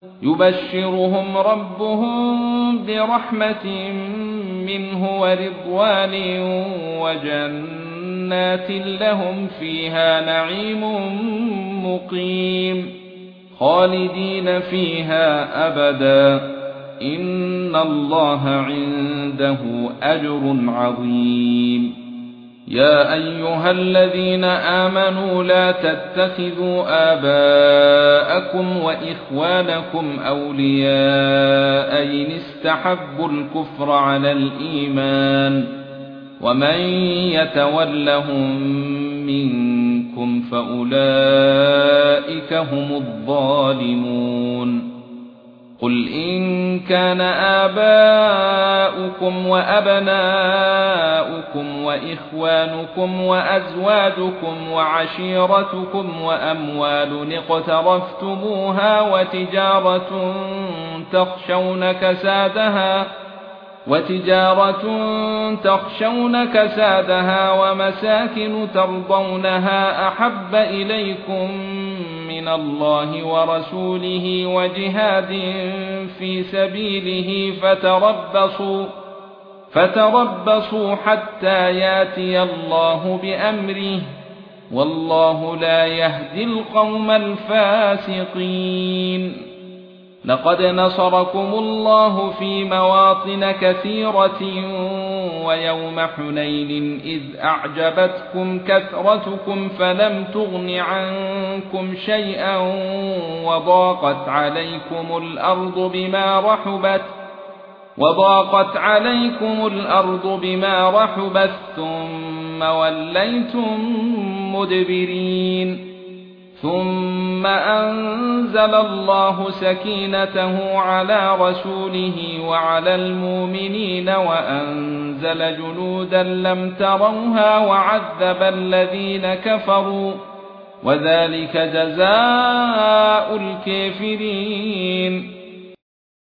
يبشرهم ربهم برحمة منه ورضوان وجنات لهم فيها نعيم مقيم خالدين فيها أبدا إن الله عنده أجر عظيم. يا أيها الذين آمنوا لا تتخذوا آباءكم وإخوانكم أولياء إن استحبوا الكفر على الإيمان ومن يتولهم منكم فأولئك هم الظالمون. قل إن كان آباؤكم وأبناؤكم وإخوانكم وأزواجكم وعشيرتكم وأموال اقترفتموها وتجارة تخشون كسادها ومساكن ترضونها أحب إليكم من الله ورسوله وجهاد في سبيله فتربصوا حتى ياتي الله بأمره والله لا يهدي القوم الفاسقين. لقد نصركم الله في مواطن كثيرة ويوم حنين إذ أعجبتكم كثرتكم فلم تغن عنكم شيئا وضاقت عليكم الأرض بما رحبت ثم وليتم مدبرين. ثم أنزل الله سكينته على رسوله وعلى المؤمنين وأنزل جنودا لم تروها وعذب الذين كفروا وذلك جزاء الكافرين.